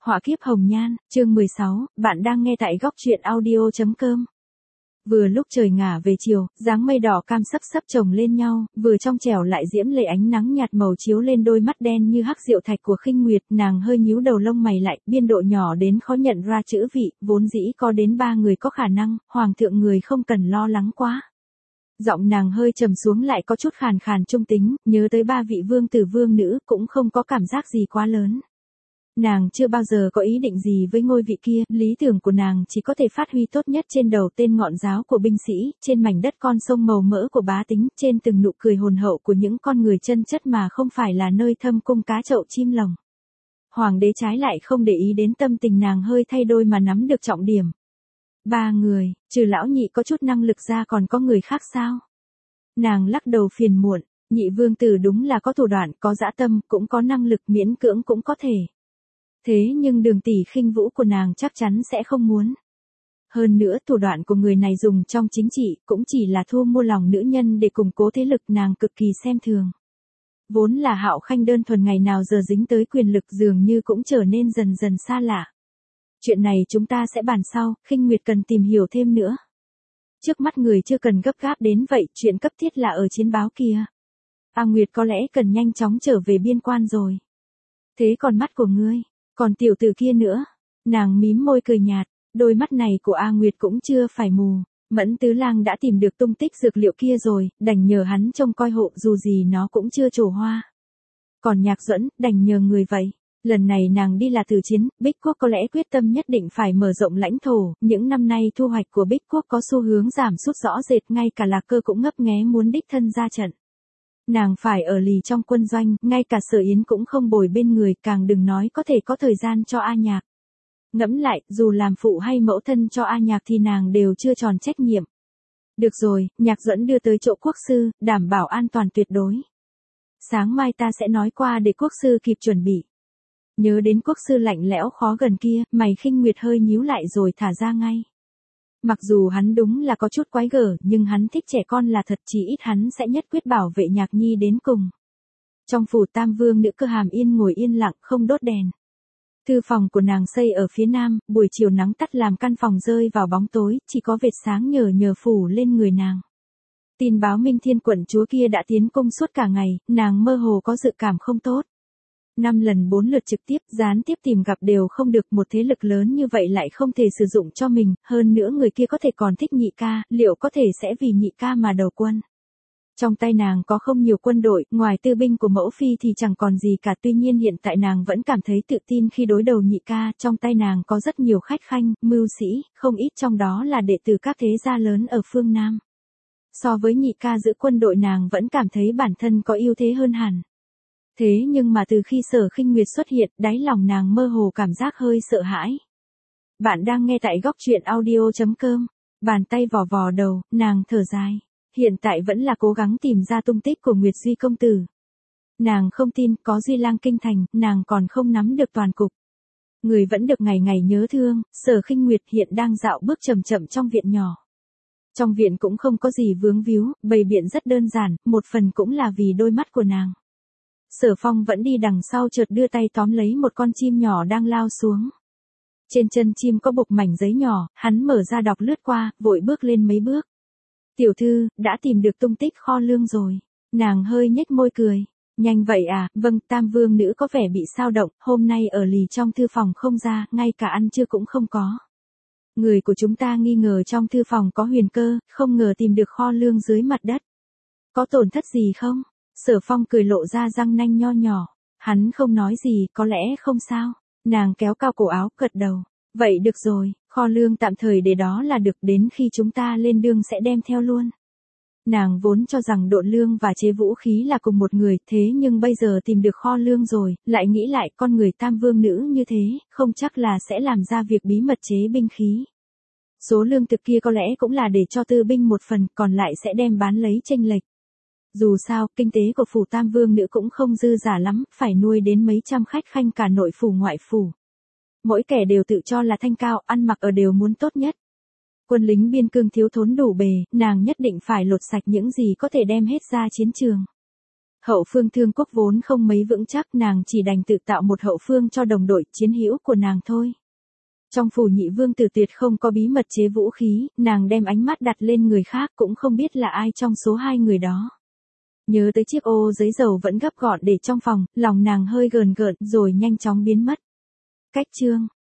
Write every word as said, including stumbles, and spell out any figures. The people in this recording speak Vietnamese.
Họa kiếp hồng nhan, chương mười sáu, bạn đang nghe tại góc truyện audio chấm com. Vừa lúc trời ngả về chiều, dáng mây đỏ cam sấp sấp chồng lên nhau, vừa trong trẻo lại diễm lệ ánh nắng nhạt màu chiếu lên đôi mắt đen như hắc diệu thạch của Khinh Nguyệt, nàng hơi nhíu đầu lông mày lại, biên độ nhỏ đến khó nhận ra chữ vị, vốn dĩ có đến ba người có khả năng, hoàng thượng người không cần lo lắng quá. Giọng nàng hơi trầm xuống lại có chút khàn khàn trung tính, nhớ tới ba vị vương tử vương nữ, cũng không có cảm giác gì quá lớn. Nàng chưa bao giờ có ý định gì với ngôi vị kia, lý tưởng của nàng chỉ có thể phát huy tốt nhất trên đầu tên ngọn giáo của binh sĩ, trên mảnh đất con sông màu mỡ của bá tính, trên từng nụ cười hồn hậu của những con người chân chất mà không phải là nơi thâm cung cá chậu chim lồng. Hoàng đế trái lại không để ý đến tâm tình nàng hơi thay đổi mà nắm được trọng điểm. Ba người, trừ lão nhị có chút năng lực ra còn có người khác sao? Nàng lắc đầu phiền muộn, nhị vương tử đúng là có thủ đoạn, có dã tâm, cũng có năng lực, miễn cưỡng cũng có thể. Thế nhưng Đường tỷ Khinh Vũ của nàng chắc chắn sẽ không muốn. Hơn nữa thủ đoạn của người này dùng trong chính trị cũng chỉ là thu mua lòng nữ nhân để củng cố thế lực, nàng cực kỳ xem thường. Vốn là Hạo Khanh đơn thuần, ngày nào giờ dính tới quyền lực dường như cũng trở nên dần dần xa lạ. Chuyện này chúng ta sẽ bàn sau, Khinh Nguyệt cần tìm hiểu thêm nữa. Trước mắt người chưa cần gấp gáp đến vậy, chuyện cấp thiết là ở chiến báo kia. A Nguyệt có lẽ cần nhanh chóng trở về biên quan rồi. Thế còn mắt của ngươi? Còn tiểu tử kia nữa, nàng mím môi cười nhạt, đôi mắt này của A Nguyệt cũng chưa phải mù, Mẫn Tứ Lang đã tìm được tung tích dược liệu kia rồi, đành nhờ hắn trông coi hộ, dù gì nó cũng chưa trổ hoa. Còn Nhạc Duẫn, đành nhờ người vậy. Lần này nàng đi là từ chiến, Bích Quốc có lẽ quyết tâm nhất định phải mở rộng lãnh thổ, những năm nay thu hoạch của Bích Quốc có xu hướng giảm sút rõ rệt, ngay cả Lạc Cơ cũng ngấp nghé muốn đích thân ra trận. Nàng phải ở lì trong quân doanh, ngay cả Sở Yến cũng không bồi bên người, càng đừng nói có thể có thời gian cho A Nhạc. Ngẫm lại, dù làm phụ hay mẫu thân cho A Nhạc thì nàng đều chưa tròn trách nhiệm. Được rồi, Nhạc Duẫn đưa tới chỗ quốc sư, đảm bảo an toàn tuyệt đối. Sáng mai ta sẽ nói qua để quốc sư kịp chuẩn bị. Nhớ đến quốc sư lạnh lẽo khó gần kia, mày Khinh Nguyệt hơi nhíu lại rồi thả ra ngay. Mặc dù hắn đúng là có chút quái gở, nhưng hắn thích trẻ con là thật, chỉ ít hắn sẽ nhất quyết bảo vệ Nhạc Nhi đến cùng. Trong phủ Tam Vương nữ Cơ Hàm Yên ngồi yên lặng, không đốt đèn. Thư phòng của nàng xây ở phía nam, buổi chiều nắng tắt làm căn phòng rơi vào bóng tối, chỉ có vệt sáng nhờ nhờ phủ lên người nàng. Tin báo Minh Thiên quận chúa kia đã tiến cung suốt cả ngày, nàng mơ hồ có dự cảm không tốt. Năm lần bốn lượt trực tiếp, gián tiếp tìm gặp đều không được, một thế lực lớn như vậy lại không thể sử dụng cho mình, hơn nữa người kia có thể còn thích nhị ca, liệu có thể sẽ vì nhị ca mà đầu quân. Trong tay nàng có không nhiều quân đội, ngoài tư binh của mẫu phi thì chẳng còn gì cả, tuy nhiên hiện tại nàng vẫn cảm thấy tự tin khi đối đầu nhị ca, trong tay nàng có rất nhiều khách khanh, mưu sĩ, không ít trong đó là đệ tử các thế gia lớn ở phương Nam. So với nhị ca giữ quân đội nàng vẫn cảm thấy bản thân có ưu thế hơn hẳn. Thế nhưng mà từ khi Sở Khinh Nguyệt xuất hiện, đáy lòng nàng mơ hồ cảm giác hơi sợ hãi. Bạn đang nghe tại góc truyện audio chấm com. Bàn tay vò vò đầu, nàng thở dài. Hiện tại vẫn là cố gắng tìm ra tung tích của Nguyệt Duy công tử. Nàng không tin có Duy Lang kinh thành, nàng còn không nắm được toàn cục. Người vẫn được ngày ngày nhớ thương, Sở Khinh Nguyệt hiện đang dạo bước chậm chậm trong viện nhỏ. Trong viện cũng không có gì vướng víu, bày biện rất đơn giản, một phần cũng là vì đôi mắt của nàng. Sở Phong vẫn đi đằng sau, chợt đưa tay tóm lấy một con chim nhỏ đang lao xuống. Trên chân chim có bục mảnh giấy nhỏ, hắn mở ra đọc lướt qua, vội bước lên mấy bước. Tiểu thư, đã tìm được tung tích kho lương rồi. Nàng hơi nhếch môi cười. Nhanh vậy à, vâng, Tam Vương nữ có vẻ bị sao động, hôm nay ở lì trong thư phòng không ra, ngay cả ăn trưa cũng không có. Người của chúng ta nghi ngờ trong thư phòng có huyền cơ, không ngờ tìm được kho lương dưới mặt đất. Có tổn thất gì không? Sở Phong cười lộ ra răng nanh nho nhỏ. Hắn không nói gì, có lẽ không sao. Nàng kéo cao cổ áo, gật đầu. Vậy được rồi, kho lương tạm thời để đó là được, đến khi chúng ta lên đường sẽ đem theo luôn. Nàng vốn cho rằng độn lương và chế vũ khí là cùng một người, thế nhưng bây giờ tìm được kho lương rồi, lại nghĩ lại con người Tam Vương nữ như thế, không chắc là sẽ làm ra việc bí mật chế binh khí. Số lương thực kia có lẽ cũng là để cho tư binh một phần, còn lại sẽ đem bán lấy chênh lệch. Dù sao, kinh tế của phủ Tam Vương nữ cũng không dư giả lắm, phải nuôi đến mấy trăm khách khanh cả nội phủ ngoại phủ. Mỗi kẻ đều tự cho là thanh cao, ăn mặc ở đều muốn tốt nhất. Quân lính biên cương thiếu thốn đủ bề, nàng nhất định phải lột sạch những gì có thể đem hết ra chiến trường. Hậu phương Thương Quốc vốn không mấy vững chắc, nàng chỉ đành tự tạo một hậu phương cho đồng đội chiến hữu của nàng thôi. Trong phủ nhị vương tử tuyệt không có bí mật chế vũ khí, nàng đem ánh mắt đặt lên người khác cũng không biết là ai trong số hai người đó. Nhớ tới chiếc ô giấy dầu vẫn gấp gọn để trong phòng, lòng nàng hơi gờn gợn rồi nhanh chóng biến mất. Cách chương